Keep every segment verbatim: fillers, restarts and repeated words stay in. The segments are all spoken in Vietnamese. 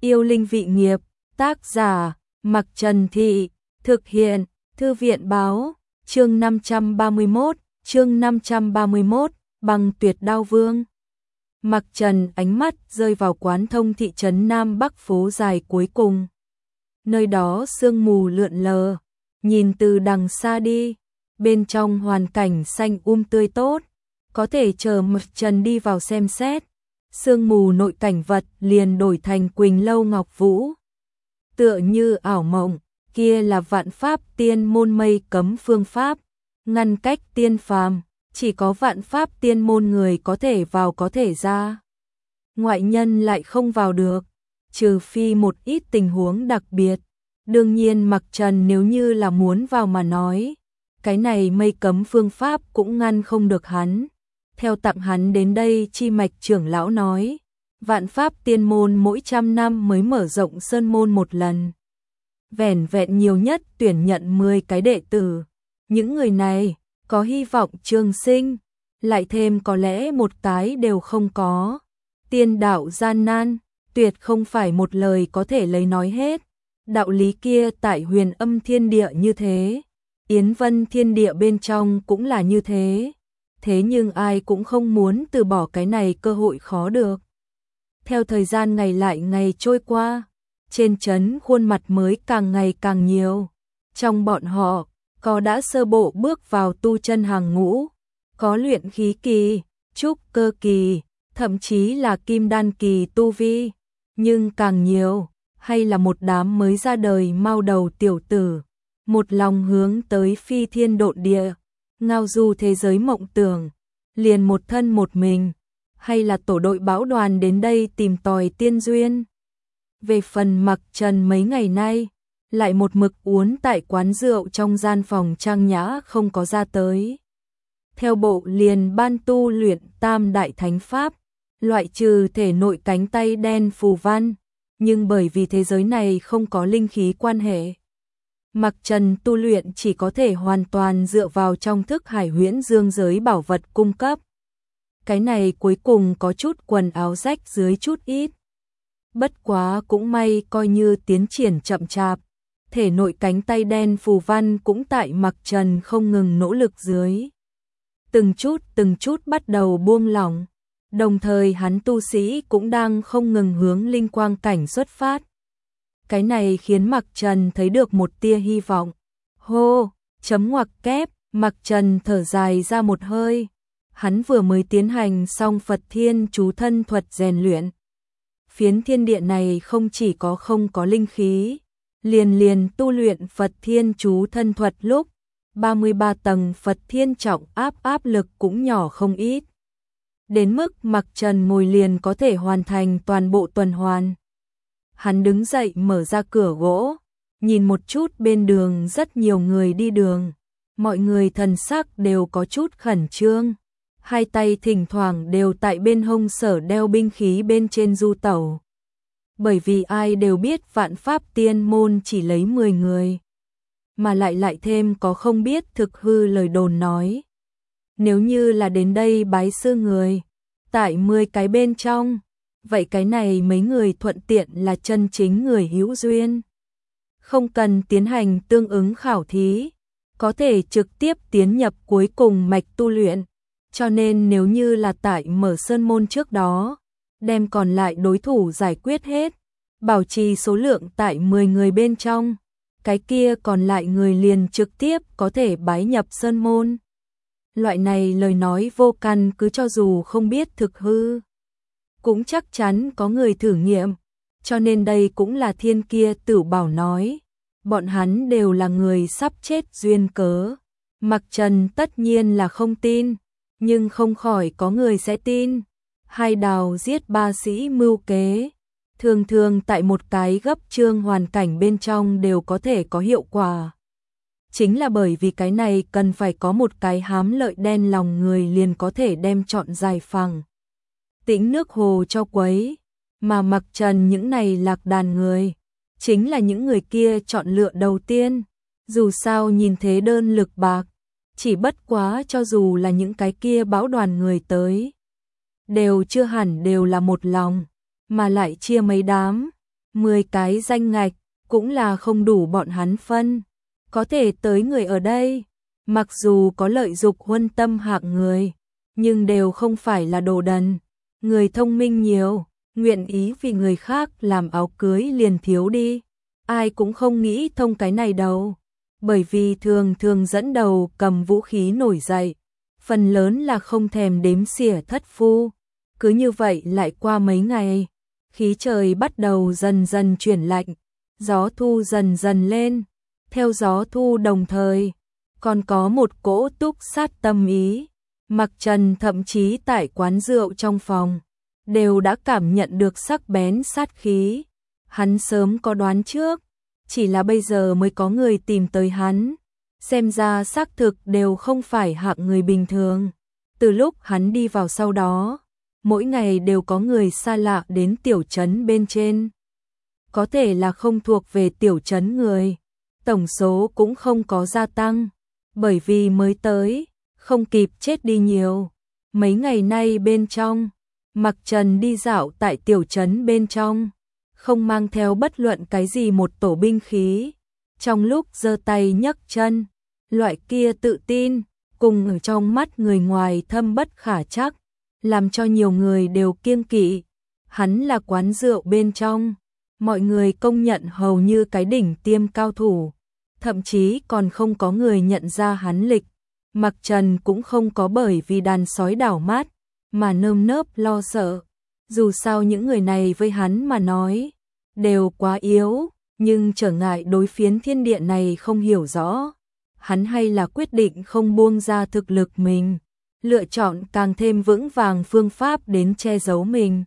Yêu linh vị nghiệp, tác giả, Mặc Trần Thị, thực hiện, Thư viện báo, chương năm trăm ba mươi mốt, chương năm trăm ba mươi mốt, Băng Tuyệt Đao Vương. Mặc Trần ánh mắt rơi vào quán thông thị trấn Nam Bắc phố dài cuối cùng. Nơi đó sương mù lượn lờ, nhìn từ đằng xa đi, bên trong hoàn cảnh xanh um tươi tốt, có thể chờ Mặc Trần đi vào xem xét. Sương mù nội cảnh vật liền đổi thành Quỳnh Lâu Ngọc Vũ. Tựa như ảo mộng, kia là vạn pháp tiên môn mây cấm phương pháp, ngăn cách tiên phàm, chỉ có vạn pháp tiên môn người có thể vào có thể ra. Ngoại nhân lại không vào được, trừ phi một ít tình huống đặc biệt. Đương nhiên Mặc Trần nếu như là muốn vào mà nói, cái này mây cấm phương pháp cũng ngăn không được hắn. Theo tặng hắn đến đây chi mạch trưởng lão nói, vạn pháp tiên môn mỗi trăm năm mới mở rộng sơn môn một lần. Vẻn vẹn nhiều nhất tuyển nhận mười cái đệ tử. Những người này có hy vọng trường sinh, lại thêm có lẽ một cái đều không có. Tiên đạo gian nan, tuyệt không phải một lời có thể lấy nói hết. Đạo lý kia tại Huyền Âm thiên địa như thế, Yến Vân thiên địa bên trong cũng là như thế. Thế nhưng ai cũng không muốn từ bỏ cái này cơ hội khó được. Theo thời gian ngày lại ngày trôi qua, trên trấn khuôn mặt mới càng ngày càng nhiều. Trong bọn họ, có đã sơ bộ bước vào tu chân hàng ngũ, có luyện khí kỳ, trúc cơ kỳ, thậm chí là kim đan kỳ tu vi. Nhưng càng nhiều, hay là một đám mới ra đời mau đầu tiểu tử, một lòng hướng tới phi thiên độn địa, ngao du thế giới mộng tưởng, liền một thân một mình, hay là tổ đội bão đoàn đến đây tìm tòi tiên duyên. Về phần Mặc Trần mấy ngày nay, lại một mực uốn tại quán rượu trong gian phòng trang nhã không có ra tới. Theo bộ liền ban tu luyện tam đại thánh pháp, loại trừ thể nội cánh tay đen phù văn, nhưng bởi vì thế giới này không có linh khí quan hệ. Mặc Trần tu luyện chỉ có thể hoàn toàn dựa vào trong thức hải huyễn dương giới bảo vật cung cấp. Cái này cuối cùng có chút quần áo rách dưới chút ít. Bất quá cũng may coi như tiến triển chậm chạp, thể nội cánh tay đen phù văn cũng tại Mặc Trần không ngừng nỗ lực dưới. Từng chút từng chút bắt đầu buông lỏng, đồng thời hắn tu sĩ cũng đang không ngừng hướng linh quang cảnh xuất phát. Cái này khiến Mặc Trần thấy được một tia hy vọng. Hô, chấm ngoặc kép, Mặc Trần thở dài ra một hơi. Hắn vừa mới tiến hành xong Phật Thiên chú thân thuật rèn luyện. Phiến thiên địa này không chỉ có không có linh khí, liền liền tu luyện Phật Thiên chú thân thuật lúc, ba mươi ba tầng Phật Thiên trọng áp áp lực cũng nhỏ không ít. Đến mức Mặc Trần ngồi liền có thể hoàn thành toàn bộ tuần hoàn. Hắn đứng dậy mở ra cửa gỗ, nhìn một chút bên đường rất nhiều người đi đường. Mọi người thần sắc đều có chút khẩn trương. Hai tay thỉnh thoảng đều tại bên hông sở đeo binh khí bên trên du tẩu. Bởi vì ai đều biết vạn pháp tiên môn chỉ lấy mười người. Mà lại lại thêm có không biết thực hư lời đồn nói. Nếu như là đến đây bái sư người, tại mười cái bên trong, vậy cái này mấy người thuận tiện là chân chính người hữu duyên. Không cần tiến hành tương ứng khảo thí, có thể trực tiếp tiến nhập cuối cùng mạch tu luyện. Cho nên nếu như là tại mở sơn môn trước đó, đem còn lại đối thủ giải quyết hết, bảo trì số lượng tại mười người bên trong, cái kia còn lại người liền trực tiếp có thể bái nhập sơn môn. Loại này lời nói vô căn cứ cho dù không biết thực hư, cũng chắc chắn có người thử nghiệm, cho nên đây cũng là thiên kia tử bảo nói, bọn hắn đều là người sắp chết duyên cớ. Mặc Trần tất nhiên là không tin, nhưng không khỏi có người sẽ tin. Hai đào giết ba sĩ mưu kế, thường thường tại một cái gấp chương hoàn cảnh bên trong đều có thể có hiệu quả. Chính là bởi vì cái này cần phải có một cái hám lợi đen lòng người liền có thể đem trọn dài phẳng. Tĩnh nước hồ cho quấy, mà Mặc Trần những này lạc đàn người, chính là những người kia chọn lựa đầu tiên. Dù sao nhìn thế đơn lực bạc, chỉ bất quá cho dù là những cái kia bão đoàn người tới, đều chưa hẳn đều là một lòng, mà lại chia mấy đám. mười cái danh ngạch, cũng là không đủ bọn hắn phân. Có thể tới người ở đây, mặc dù có lợi dục huân tâm hạng người, nhưng đều không phải là đồ đần. Người thông minh nhiều, nguyện ý vì người khác làm áo cưới liền thiếu đi. Ai cũng không nghĩ thông cái này đâu. Bởi vì thường thường dẫn đầu cầm vũ khí nổi dậy, phần lớn là không thèm đếm xỉa thất phu. Cứ như vậy lại qua mấy ngày, khí trời bắt đầu dần dần chuyển lạnh, gió thu dần dần lên. Theo gió thu đồng thời, còn có một cỗ túc sát tâm ý. Mặc Trần thậm chí tại quán rượu trong phòng, đều đã cảm nhận được sắc bén sát khí. Hắn sớm có đoán trước, chỉ là bây giờ mới có người tìm tới hắn. Xem ra xác thực đều không phải hạng người bình thường. Từ lúc hắn đi vào sau đó, mỗi ngày đều có người xa lạ đến tiểu trấn bên trên. Có thể là không thuộc về tiểu trấn người, tổng số cũng không có gia tăng, bởi vì mới tới, không kịp chết đi nhiều. Mấy ngày nay bên trong, Mặc Trần đi dạo tại tiểu trấn bên trong, không mang theo bất luận cái gì một tổ binh khí. Trong lúc giơ tay nhấc chân, loại kia tự tin, cùng ở trong mắt người ngoài thâm bất khả trắc, làm cho nhiều người đều kiêng kỵ. Hắn là quán rượu bên trong, mọi người công nhận hầu như cái đỉnh tiêm cao thủ, thậm chí còn không có người nhận ra hắn lịch. Mặc Trần cũng không có bởi vì đàn sói đảo mắt mà nơm nớp lo sợ. Dù sao những người này với hắn mà nói đều quá yếu, nhưng trở ngại đối phiến thiên địa này không hiểu rõ. Hắn hay là quyết định không buông ra thực lực mình, lựa chọn càng thêm vững vàng phương pháp đến che giấu mình.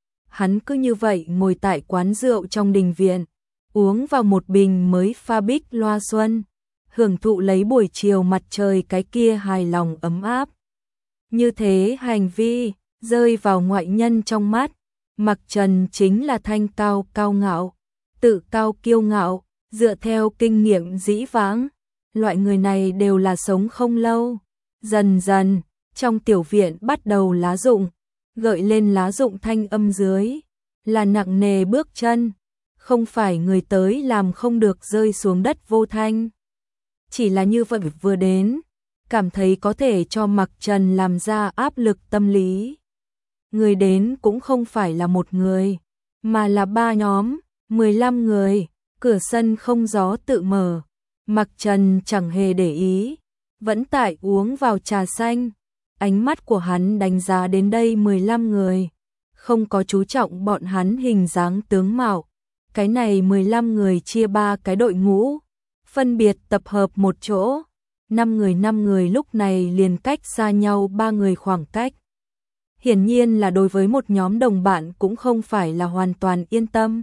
Hắn cứ như vậy ngồi tại quán rượu trong đình viện, uống vào một bình mới pha bích loa xuân, hưởng thụ lấy buổi chiều mặt trời cái kia hài lòng ấm áp. Như thế hành vi, rơi vào ngoại nhân trong mắt, Mặc Trần chính là thanh cao cao ngạo, tự cao kiêu ngạo, dựa theo kinh nghiệm dĩ vãng. Loại người này đều là sống không lâu. Dần dần, trong tiểu viện bắt đầu lá rụng, gợi lên lá rụng thanh âm dưới, là nặng nề bước chân, không phải người tới làm không được rơi xuống đất vô thanh. Chỉ là như vậy vừa đến, cảm thấy có thể cho Mặc Trần làm ra áp lực tâm lý. Người đến cũng không phải là một người, mà là ba nhóm, mười lăm người, cửa sân không gió tự mở. Mặc Trần chẳng hề để ý, vẫn tại uống vào trà xanh. Ánh mắt của hắn đánh giá đến đây mười lăm người, không có chú trọng bọn hắn hình dáng tướng mạo. Cái này mười lăm người chia ba cái đội ngũ, phân biệt tập hợp một chỗ. năm người năm người lúc này liền cách xa nhau ba người khoảng cách. Hiển nhiên là đối với một nhóm đồng bạn cũng không phải là hoàn toàn yên tâm.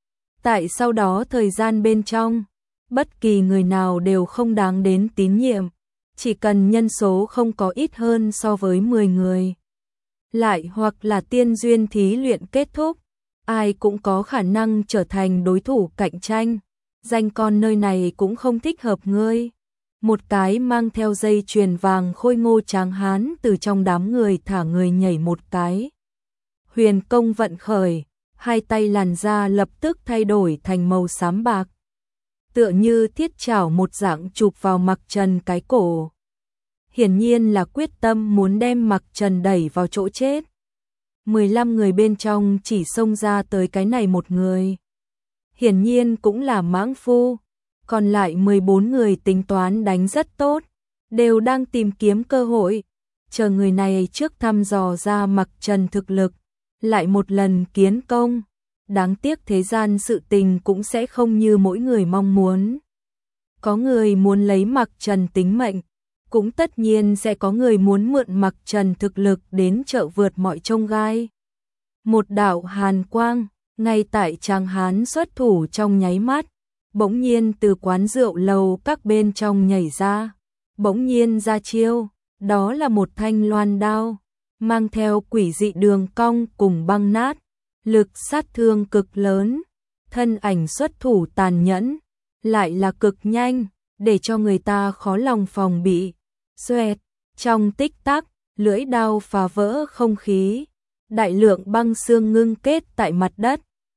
Tại sau đó thời gian bên trong, bất kỳ người nào đều không đáng đến tín nhiệm, chỉ cần nhân số không có ít hơn so với mười người. Lại hoặc là tiên duyên thí luyện kết thúc, ai cũng có khả năng trở thành đối thủ cạnh tranh. Danh con nơi này cũng không thích hợp ngươi. Một cái mang theo dây chuyền vàng khôi ngô tráng hán từ trong đám người thả người nhảy một cái. Huyền công vận khởi, hai tay làn da lập tức thay đổi thành màu xám bạc. Tựa như thiết chảo một dạng chụp vào Mặc Trần cái cổ. Hiển nhiên là quyết tâm muốn đem Mặc Trần đẩy vào chỗ chết. mười lăm người bên trong chỉ xông ra tới cái này một người. Hiển nhiên cũng là mãng phu. Còn lại mười bốn người tính toán đánh rất tốt, đều đang tìm kiếm cơ hội, chờ người này trước thăm dò ra Mặc Trần thực lực, lại một lần kiến công. Đáng tiếc thế gian sự tình cũng sẽ không như mỗi người mong muốn. Có người muốn lấy Mặc Trần tính mệnh, cũng tất nhiên sẽ có người muốn mượn Mặc Trần thực lực đến trợ vượt mọi chông gai. Một đạo hàn quang, ngay tại Tráng Hán xuất thủ trong nháy mắt, bỗng nhiên từ quán rượu lầu các bên trong nhảy ra, bỗng nhiên ra chiêu, đó là một thanh loan đao, mang theo quỷ dị đường cong cùng băng nát, lực sát thương cực lớn, thân ảnh xuất thủ tàn nhẫn, lại là cực nhanh, để cho người ta khó lòng phòng bị. Xoẹt, trong tích tắc, lưỡi đao phá vỡ không khí, đại lượng băng xương ngưng kết tại mặt đất,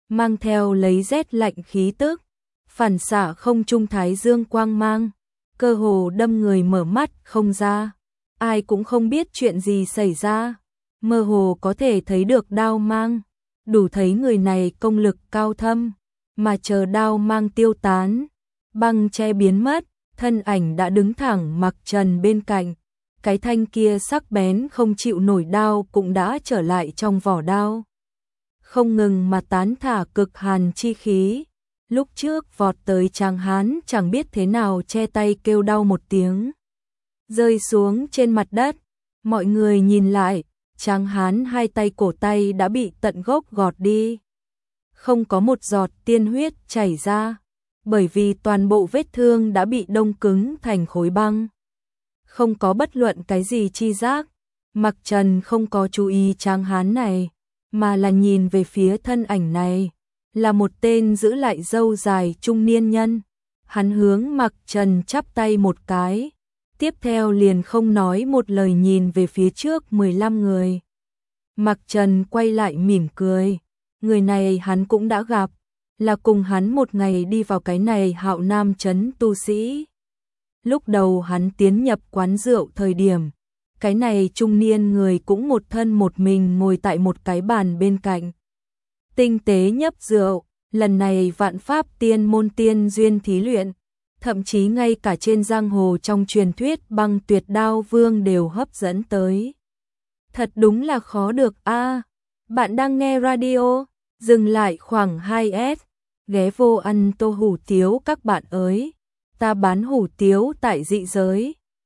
mang theo lấy rét lạnh khí tức, phản xạ không trung thái dương quang mang, cơ hồ đâm người mở mắt không ra. Ai cũng không biết chuyện gì xảy ra, mơ hồ có thể thấy được đao mang, đủ thấy người này công lực cao thâm, mà chờ đao mang tiêu tán, băng che biến mất, thân ảnh đã đứng thẳng Mặc Trần bên cạnh. Cái thanh kia sắc bén không chịu nổi đao cũng đã trở lại trong vỏ đao, không ngừng mà tán thả cực hàn chi khí. Lúc trước vọt tới Tráng Hán chẳng biết thế nào che tay kêu đau một tiếng, rơi xuống trên mặt đất. Mọi người nhìn lại, Tráng Hán hai tay cổ tay đã bị tận gốc gọt đi, không có một giọt tiên huyết chảy ra, bởi vì toàn bộ vết thương đã bị đông cứng thành khối băng, không có bất luận cái gì chi giác. Mặc Trần không có chú ý Tráng Hán này, mà là nhìn về phía thân ảnh này, là một tên giữ lại râu dài trung niên nhân. Hắn hướng Mặc Trần chắp tay một cái, tiếp theo liền không nói một lời nhìn về phía trước mười lăm người. Mặc Trần quay lại mỉm cười, người này hắn cũng đã gặp, là cùng hắn một ngày đi vào cái này Hạo Nam trấn tu sĩ. Lúc đầu hắn tiến nhập quán rượu thời điểm, cái này trung niên người cũng một thân một mình ngồi tại một cái bàn bên cạnh, tinh tế nhấp rượu. Lần này vạn pháp tiên môn tiên duyên thí luyện, thậm chí ngay cả trên giang hồ trong truyền thuyết Băng Tuyệt Đao Vương đều hấp dẫn tới. Thật đúng là khó được a. À, bạn đang nghe radio, dừng lại khoảng hai S, ghé vô ăn tô hủ tiếu các bạn ơi. Ta bán hủ tiếu tại dị giới.